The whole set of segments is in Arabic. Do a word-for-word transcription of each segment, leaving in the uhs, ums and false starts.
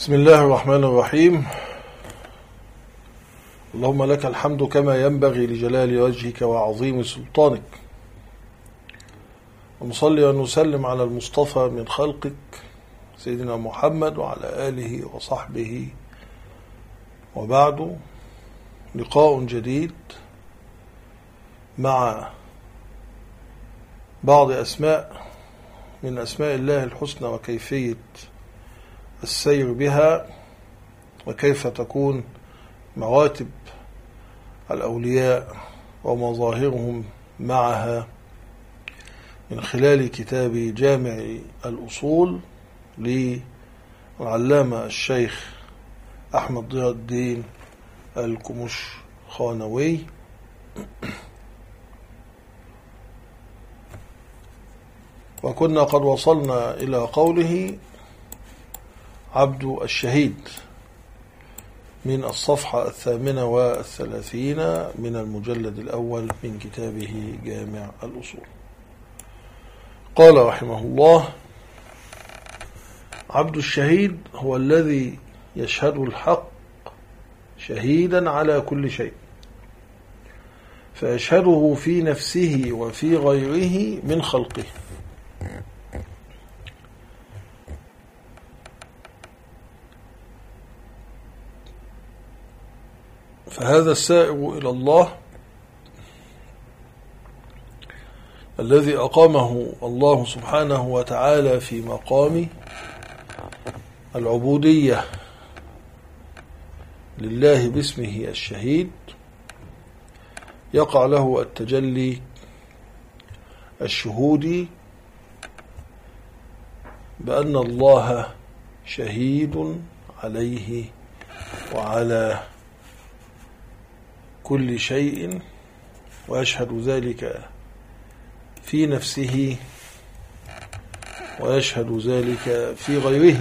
بسم الله الرحمن الرحيم. اللهم لك الحمد كما ينبغي لجلال وجهك وعظيم سلطانك، ونصلي ونسلم على المصطفى من خلقك سيدنا محمد وعلى آله وصحبه، وبعد. لقاء جديد مع بعض أسماء من أسماء الله الحسنى وكيفية السير بها، وكيف تكون مراتب الأولياء ومظاهرهم معها، من خلال كتاب جامع الأصول للعلامة الشيخ أحمد ضياء الدين الكمشخانوي. وكنا قد وصلنا إلى قوله عبد الشهيد من الصفحة الثامنة والثلاثين من المجلد الأول من كتابه جامع الأصول. قال رحمه الله: عبد الشهيد هو الذي يشهد الحق شهيدا على كل شيء، فيشهده في نفسه وفي غيره من خلقه، فهذا السائر إلى الله الذي أقامه الله سبحانه وتعالى في مقام العبودية لله باسمه الشهيد، يقع له التجلي الشهودي بأن الله شهيد عليه وعلى كل شيء، ويشهد ذلك في نفسه ويشهد ذلك في غيره.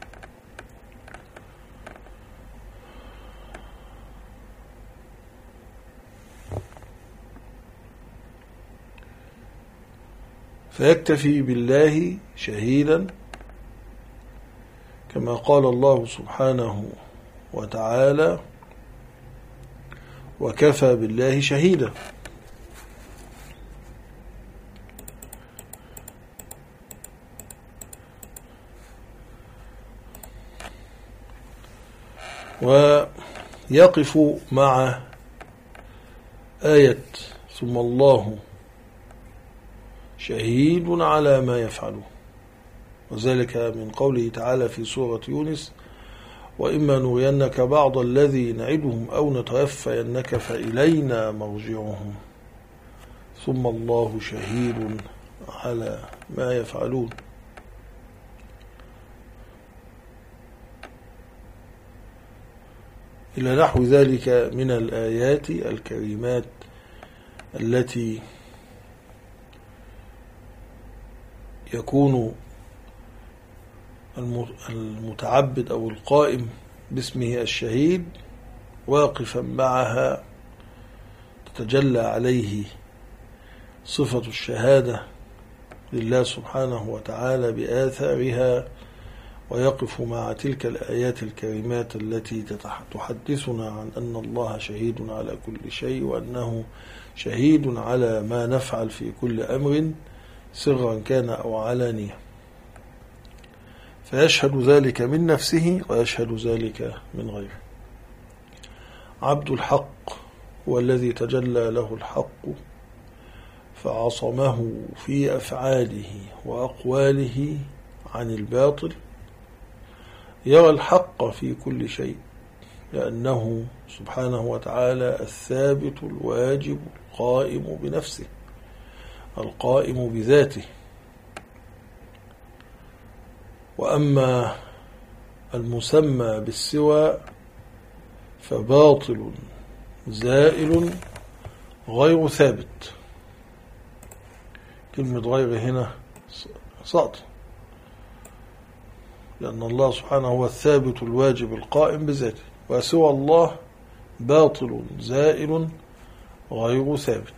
فيكتفي بالله شهيدا، كما قال الله سبحانه وتعالى: وكفى بالله شهيدا. ويقف مع آية ثم الله شهيد على ما يفعله، وذلك من قوله تعالى في سورة يونس: وإما نرينك بعض الذي نعدهم أو نتوفينك فإلينا مرجعهم ثم الله شهيد على ما يفعلون. إلى نحو ذلك من الآيات الكريمات التي يكون المتعبد أو القائم باسمه الشهيد واقفا معها، تتجلى عليه صفة الشهادة لله سبحانه وتعالى بآثارها، ويقف مع تلك الآيات الكريمات التي تحدثنا عن أن الله شهيد على كل شيء، وأنه شهيد على ما نفعل في كل أمر سرا كان أو علانية، فيشهد ذلك من نفسه ويشهد ذلك من غيره. عبد الحق هو الذي تجلى له الحق فعصمه في أفعاله وأقواله عن الباطل، يرى الحق في كل شيء، لأنه سبحانه وتعالى الثابت الواجب القائم بنفسه القائم بذاته. وأما المسمى بالسوى فباطل زائل غير ثابت. كلمة غير هنا سقط، لأن الله سبحانه هو الثابت الواجب القائم بذاته، وسوى الله باطل زائل غير ثابت.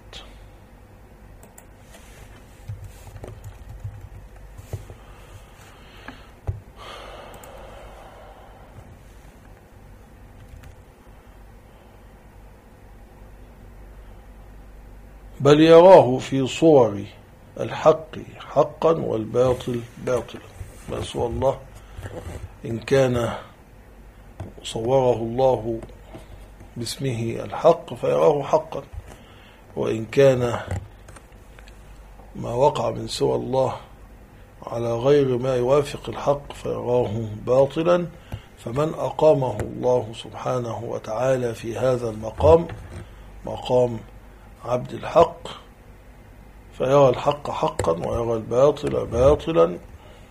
بل يراه في صور الحق حقا والباطل باطلا. ما سوى الله إن كان صوره الله باسمه الحق فيراه حقا، وإن كان ما وقع من سوى الله على غير ما يوافق الحق فيراه باطلا. فمن أقامه الله سبحانه وتعالى في هذا المقام، مقام عبد الحق، فيرى الحق حقا ويرى الباطل باطلا،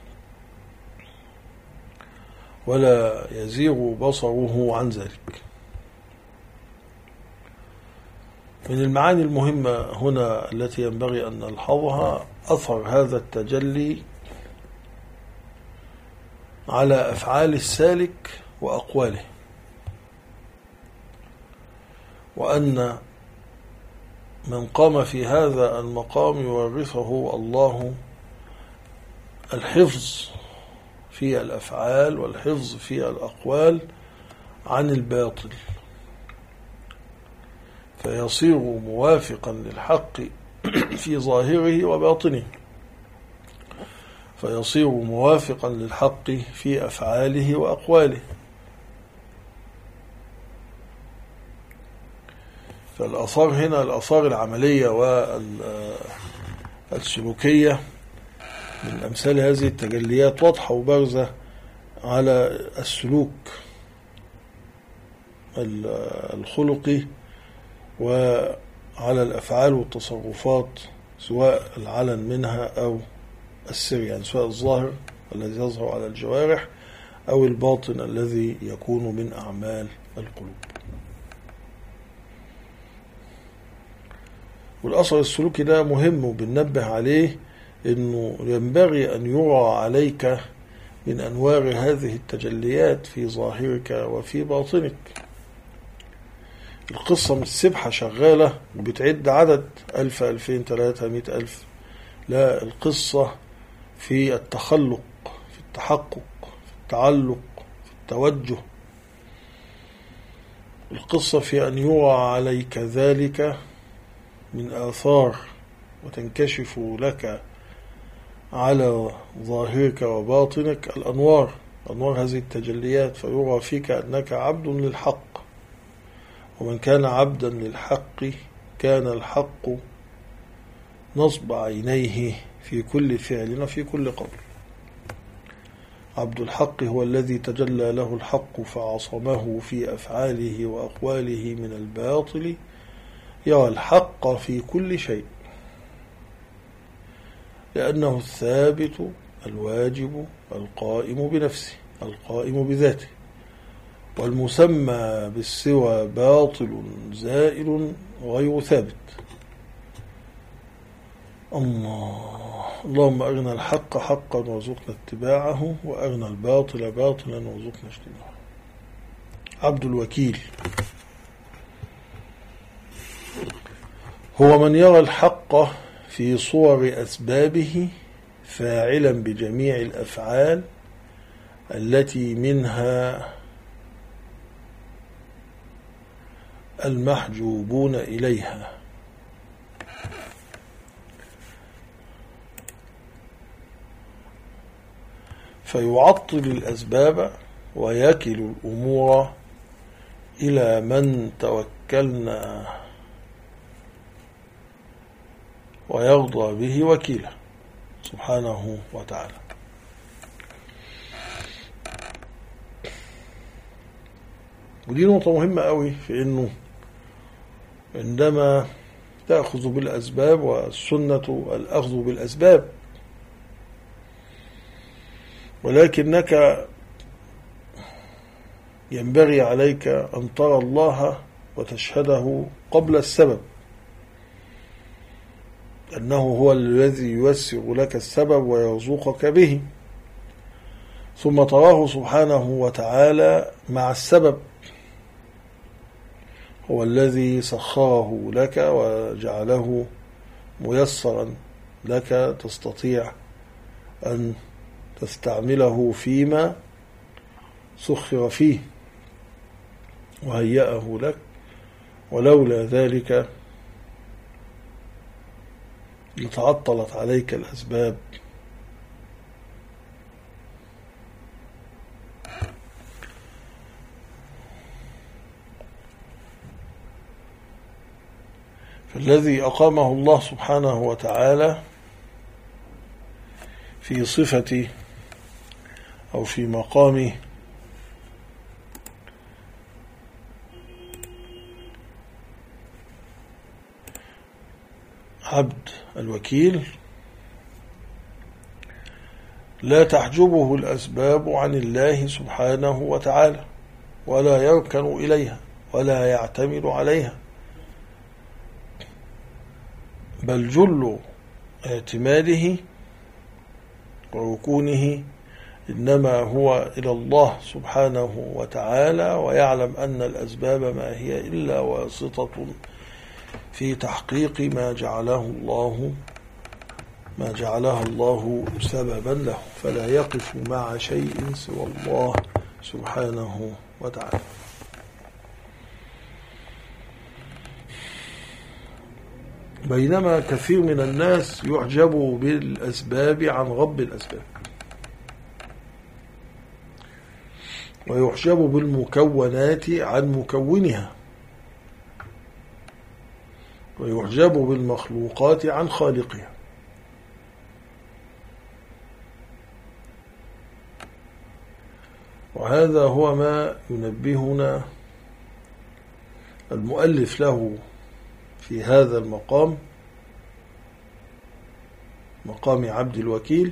ولا يزيغ بصره عن ذلك. من المعاني المهمة هنا التي ينبغي أن نلحظها أثر هذا التجلي على أفعال السالك وأقواله، وأن من قام في هذا المقام يورثه الله الحفظ في الأفعال والحفظ في الأقوال عن الباطل، فيصير موافقا للحق في ظاهره وباطنه، فيصير موافقا للحق في أفعاله وأقواله. فالآثار هنا الآثار العملية والسلوكية من أمثال هذه التجليات واضحة وبارزة على السلوك الخلقي وعلى الأفعال والتصرفات، سواء العلن منها أو السر، يعني سواء الظاهر الذي يظهر على الجوارح أو الباطن الذي يكون من أعمال القلوب. والأثر السلوكي ده مهم وبننبه عليه، إنه ينبغي أن يرى عليك من أنوار هذه التجليات في ظاهرك وفي باطنك. القصة مش سبحة شغالة وبتعد عدد ألف ألفين ثلاثة مئة ألف، لا، القصة في التخلق، في التحقق، في التعلق، في التوجه. القصة في أن يرى عليك ذلك من آثار وتنكشف لك على ظاهرك وباطنك الأنوار، أنوار هذه التجليات، فيرى فيك أنك عبد للحق، ومن كان عبدا للحق كان الحق نصب عينيه في كل فعل وفي كل قول. عبد الحق هو الذي تجلى له الحق فعصمه في أفعاله وأقواله من الباطل، يرى الحق في كل شيء، لأنه الثابت الواجب القائم بنفسه القائم بذاته، والمسمى بالسوى باطل زائل غير ثابت. الله اللهم أرنا الحق حقا وارزقنا اتباعه، وأرنا الباطل باطلا وارزقنا اجتنابه. عبد الوكيل هو من يرى الحق في صور أسبابه فاعلا بجميع الأفعال التي منها المحجوبون إليها، فيعطل الأسباب ويكل الأمور إلى من توكلنا ويرضى به وكيلا سبحانه وتعالى. ودي نقطة مهمة قوي، في إنه عندما تأخذ بالأسباب، والسنة الأخذ بالأسباب، ولكنك ينبغي عليك أن ترى الله وتشهده قبل السبب، أنه هو الذي ييسر لك السبب ويرزقك به، ثم تراه سبحانه وتعالى مع السبب، هو الذي سخره لك وجعله ميسرا لك تستطيع أن تستعمله فيما سخر فيه وهيأه لك، ولولا ذلك لتعطلت عليك الأسباب. فالذي أقامه الله سبحانه وتعالى في صفة أو في مقام عبد الوكيل لا تحجبه الأسباب عن الله سبحانه وتعالى، ولا يركن إليها ولا يعتمد عليها، بل جل اعتماده وركونه إنما هو إلى الله سبحانه وتعالى، ويعلم أن الأسباب ما هي إلا واسطة في تحقيق ما جعله الله ما جعلها الله سببا له، فلا يقف مع شيء سوى الله سبحانه وتعالى. بينما كثير من الناس يعجب بالأسباب عن رب الأسباب، ويعجب بالمكونات عن مكونها، ويعجب بالمخلوقات عن خالقها. وهذا هو ما ينبهنا المؤلف له في هذا المقام، مقام عبد الوكيل،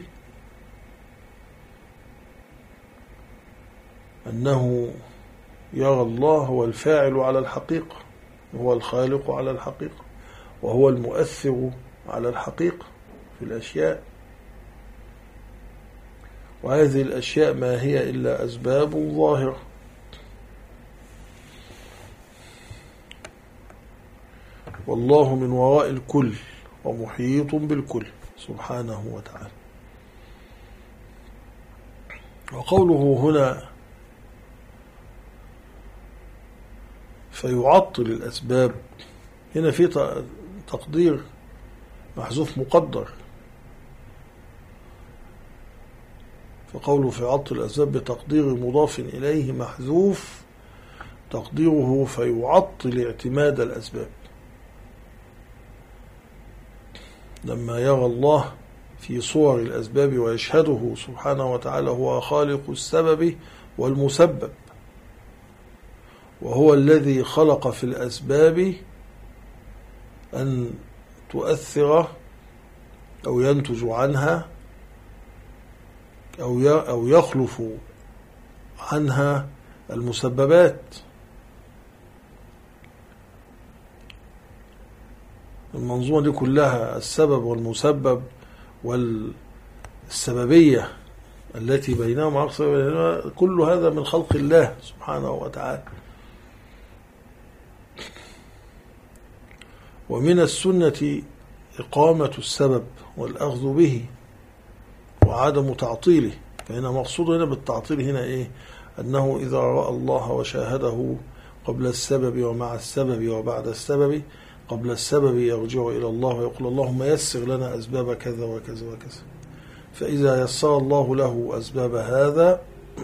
أنه يرى الله هو الفاعل على الحقيقة، هو الخالق على الحقيقة، وهو المؤثر على الحقيقة في الأشياء، وهذه الأشياء ما هي إلا أسباب ظاهرة. والله من وراء الكل ومحيط بالكل سبحانه وتعالى. وقوله هنا فيعطل الأسباب، هنا في تقدير محذوف مقدر، فقوله فيعطل الأسباب بتقدير مضاف إليه محذوف، تقديره فيعطل اعتماد الأسباب. لما يرى الله في صور الأسباب ويشهده سبحانه وتعالى هو خالق السبب والمسبب، وهو الذي خلق في الأسباب أن تؤثر أو ينتج عنها أو يخلف عنها المسببات. المنظومة دي كلها السبب والمسبب والسببية التي بينهم كل هذا من خلق الله سبحانه وتعالى. ومن السنة إقامة السبب والأخذ به وعدم تعطيله. فهنا مقصود هنا بالتعطيل هنا إيه؟ أنه إذا رأى الله وشاهده قبل السبب ومع السبب وبعد السبب، قبل السبب يرجع إلى الله ويقول اللهم يسر لنا أسباب كذا وكذا وكذا، فإذا يسر الله له أسباب هذا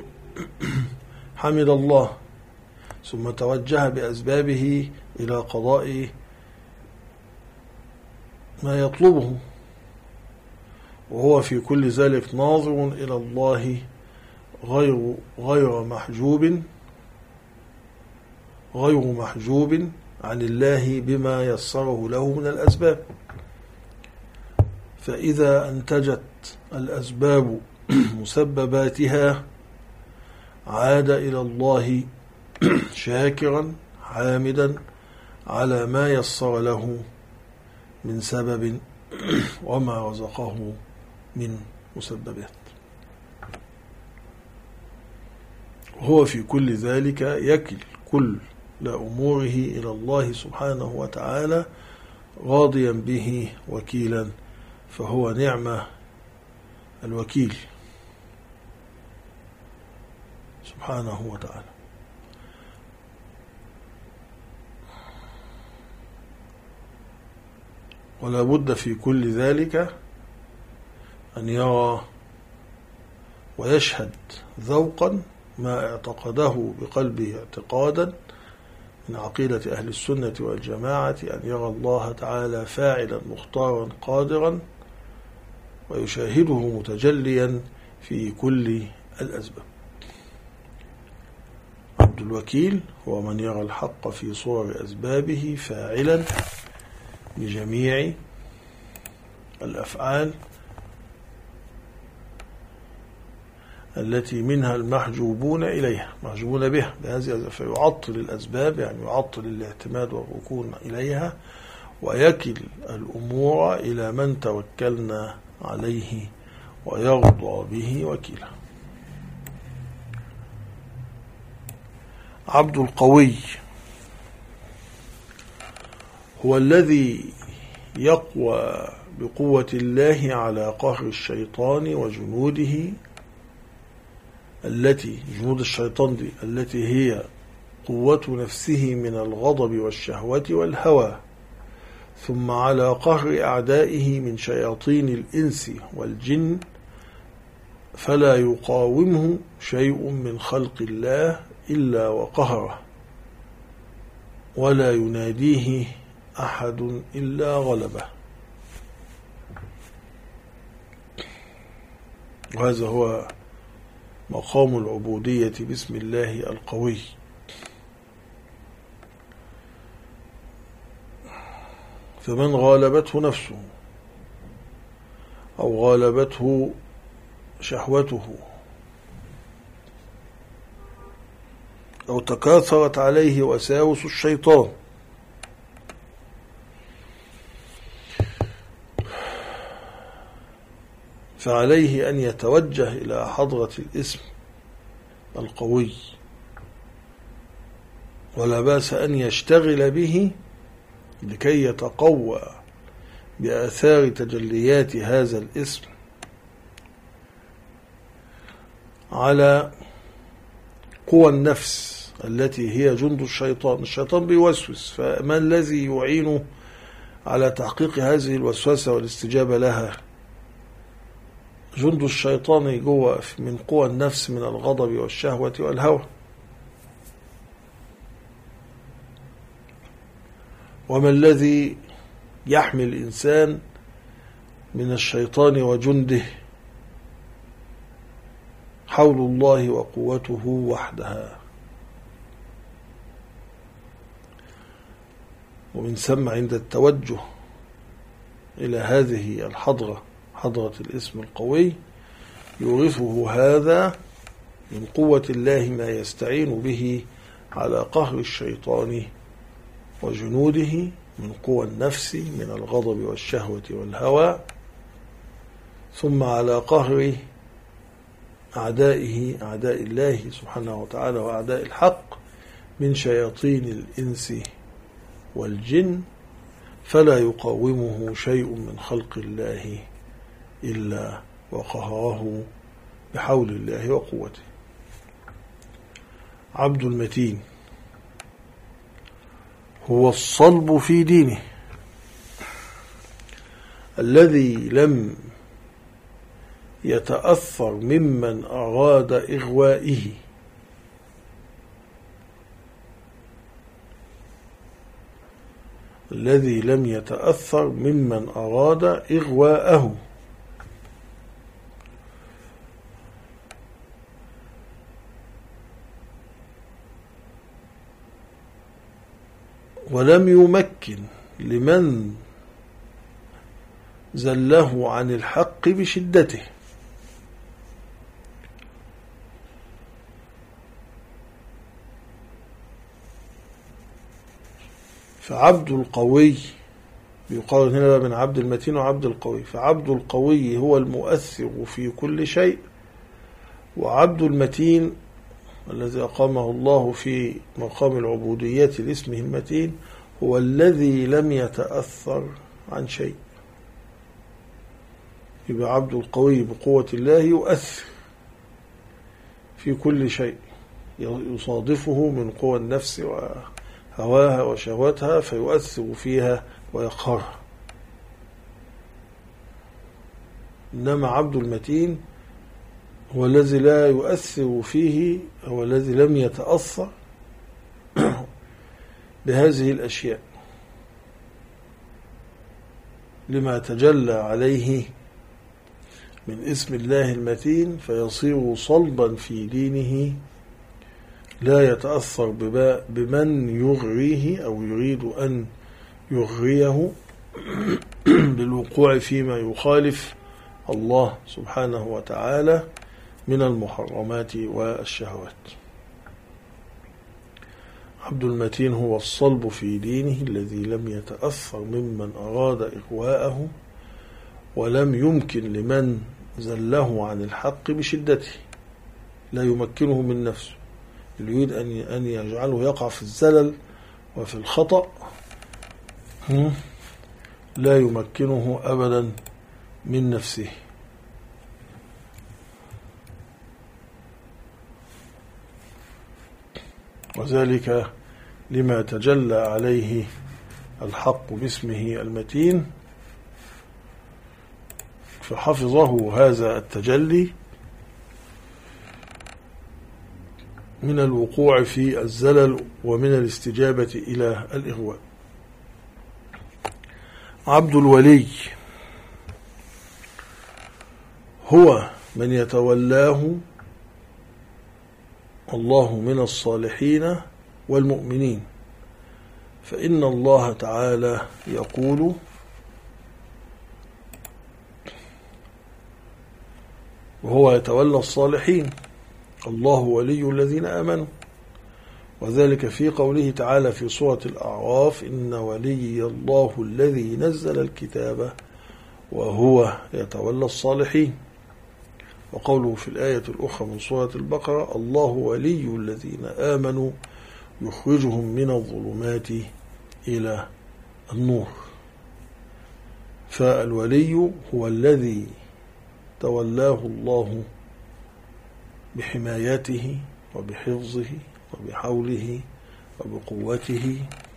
حمد الله، ثم توجه بأسبابه إلى قضاء ما يطلبه، وهو في كل ذلك ناظر إلى الله غير غير محجوب غير محجوب عن الله بما يسره له من الأسباب. فإذا أنتجت الأسباب مسبباتها عاد إلى الله شاكرا حامدا على ما يسر له من سبب وما رزقه من مسببات. هو في كل ذلك يكل كل لأموره إلى الله سبحانه وتعالى راضيا به وكيلا، فهو نعمة الوكيل سبحانه وتعالى. ولا بد في كل ذلك أن يرى ويشهد ذوقا ما اعتقده بقلبه اعتقادا من عقيدة أهل السنة والجماعة، أن يرى الله تعالى فاعلا مختارا قادرا ويشاهده متجليا في كل الأسباب. عبد الوكيل هو من يرى الحق في صور أسبابه فاعلا بجميع الأفعال التي منها المحجوبون إليها، محجوبون بها بهذه، فيعطل الأسباب يعني يعطل الاعتماد والركون إليها ويكل الأمور إلى من توكلنا عليه ويرضى به وكيلا. عبد القوي هو الذي يقوى بقوة الله على قهر الشيطان وجنوده التي جنود الشيطان دي التي هي قوة نفسه من الغضب والشهوة والهوى، ثم على قهر أعدائه من شياطين الإنس والجن، فلا يقاومه شيء من خلق الله إلا وقهره، ولا يناديه أحد إلا غلبه. وهذا هو مقام العبودية باسم الله القوي. فمن غالبته نفسه أو غالبته شهوته أو تكاثرت عليه وساوس الشيطان فعليه أن يتوجه إلى حضرة الاسم القوي، ولا باس أن يشتغل به لكي يتقوى بآثار تجليات هذا الاسم على قوى النفس التي هي جند الشيطان. الشيطان بيوسوس، فما الذي يعينه على تحقيق هذه الوسوسة والاستجابة لها؟ جند الشيطان جوه من قوى النفس من الغضب والشهوة والهوى. وما الذي يحمي الإنسان من الشيطان وجنده؟ حول الله وقوته وحدها. ومن ثم عند التوجه إلى هذه الحضرة، حضرة الاسم القوي، يورثه هذا من قوة الله ما يستعين به على قهر الشيطان وجنوده من قوى النفس من الغضب والشهوة والهوى، ثم على قهر أعدائه أعداء الله سبحانه وتعالى وأعداء الحق من شياطين الإنس والجن، فلا يقاومه شيء من خلق الله إلا وقهره بحول الله وقوته. عبد المتين هو الصلب في دينه الذي لم يتأثر ممن أراد إغوائه، الذي لم يتأثر ممن أراد إغواءه، ولم يمكن لمن زله عن الحق بشدته. فعبد القوي يقال هنا من عبد المتين وعبد القوي، فعبد القوي هو المؤثر في كل شيء، وعبد المتين الذي أقامه الله في مقام العبودية لاسمه المتين هو الذي لم يتأثر عن شيء. يبقى عبد القوي بقوة الله يؤثر في كل شيء يصادفه من قوى النفس وهواها وشهوتها، فيؤثر فيها ويقهرها. إنما عبد المتين هو الذي لا يؤثر فيه، هو الذي لم يتأثر بهذه الأشياء لما تجلى عليه من اسم الله المتين، فيصير صلبا في دينه لا يتأثر بمن يغريه أو يريد أن يغريه بالوقوع فيما يخالف الله سبحانه وتعالى من المحرمات والشهوات. عبد المتين هو الصلب في دينه الذي لم يتأثر ممن أراد إغواءه، ولم يمكن لمن زله عن الحق بشدته، لا يمكنه من نفسه، يريد أن يجعله يقع في الزلل وفي الخطأ لا يمكنه أبدا من نفسه. وذلك لما تجلى عليه الحق باسمه المتين، فحفظه هذا التجلي من الوقوع في الزلل ومن الاستجابة إلى الإغواء. عبد الولي هو من يتولاه الله من الصالحين والمؤمنين، فإن الله تعالى يقول: وهو يتولى الصالحين، الله ولي الذين آمنوا. وذلك في قوله تعالى في سورة الأعراف: إن ولي الله الذي نزل الكتاب وهو يتولى الصالحين. وقوله في الآية الأخرى من سورة البقرة: الله ولي الذين آمنوا يخرجهم من الظلمات إلى النور. فالولي هو الذي تولاه الله بحمايته وبحفظه وبحوله وبقوته.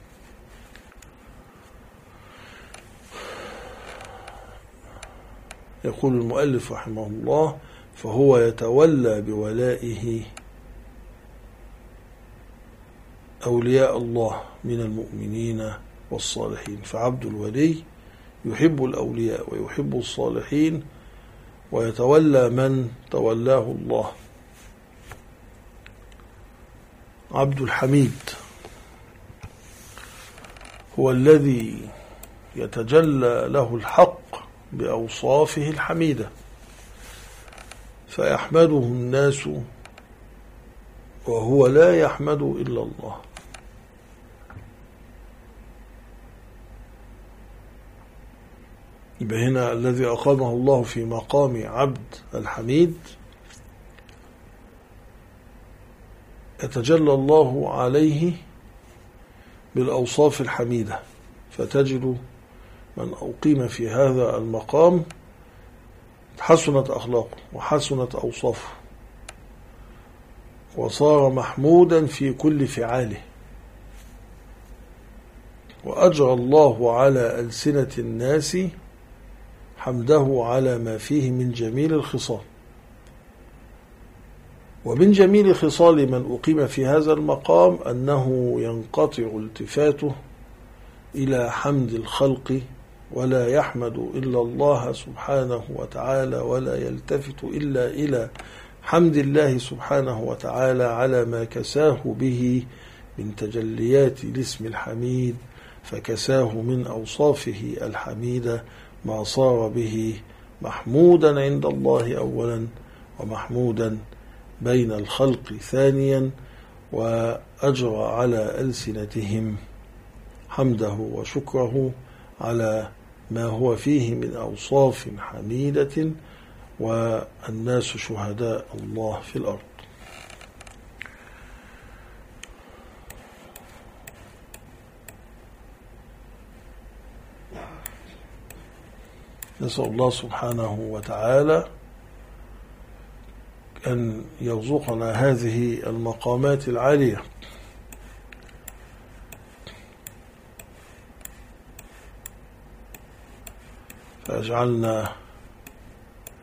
يقول المؤلف رحمه الله: فهو يتولى بولائه أولياء الله من المؤمنين والصالحين. فعبد الولي يحب الأولياء ويحب الصالحين ويتولى من تولاه الله. عبد الحميد هو الذي يتجلى له الحق بأوصافه الحميدة، فيحمده الناس وهو لا يحمد إلا الله. يبقى هنا الذي أقامه الله في مقام عبد الحميد يتجلى الله عليه بالأوصاف الحميدة، فتجد من أقيم في هذا المقام حسنت أخلاقه وحسنت أوصافه وصار محمودا في كل فعاله، وأجرى الله على ألسنة الناس حمده على ما فيه من جميل الخصال. ومن جميل خصال من أقيم في هذا المقام أنه ينقطع التفاته إلى حمد الخلق ولا يحمد إلا الله سبحانه وتعالى، ولا يلتفت إلا إلى حمد الله سبحانه وتعالى على ما كساه به من تجليات الاسم الحميد، فكساه من أوصافه الحميدة ما صار به محمودا عند الله أولا ومحمودا بين الخلق ثانيا، وأجرى على ألسنتهم حمده وشكره على ما هو فيه من أوصاف حميدة، والناس شهداء الله في الأرض. نسأل الله سبحانه وتعالى أن يرزقنا هذه المقامات العالية، فأجعلنا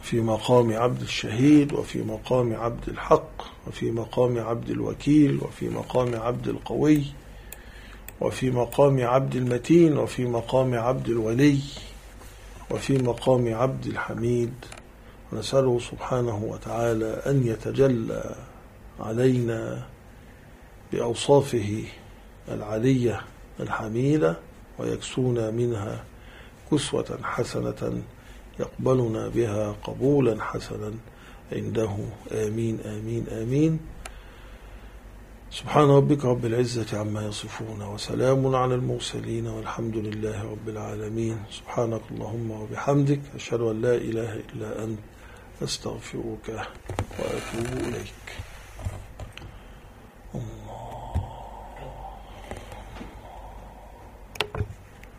في مقام عبد الشهيد، وفي مقام عبد الحق، وفي مقام عبد الوكيل، وفي مقام عبد القوي، وفي مقام عبد المتين، وفي مقام عبد الولي، وفي مقام عبد الحميد. ونسأله سبحانه وتعالى أن يتجلى علينا بأوصافه العلية الحميدة، ويكسونا منها كسوة حسنة يقبلنا بها قبولا حسنا عنده. آمين آمين آمين. سبحان ربك رب العزة عما يصفون، وسلام على المرسلين، والحمد لله رب العالمين. سبحانك اللهم وبحمدك، أشهد أن لا إله إلا أنت، أستغفرك وأتوب إليك.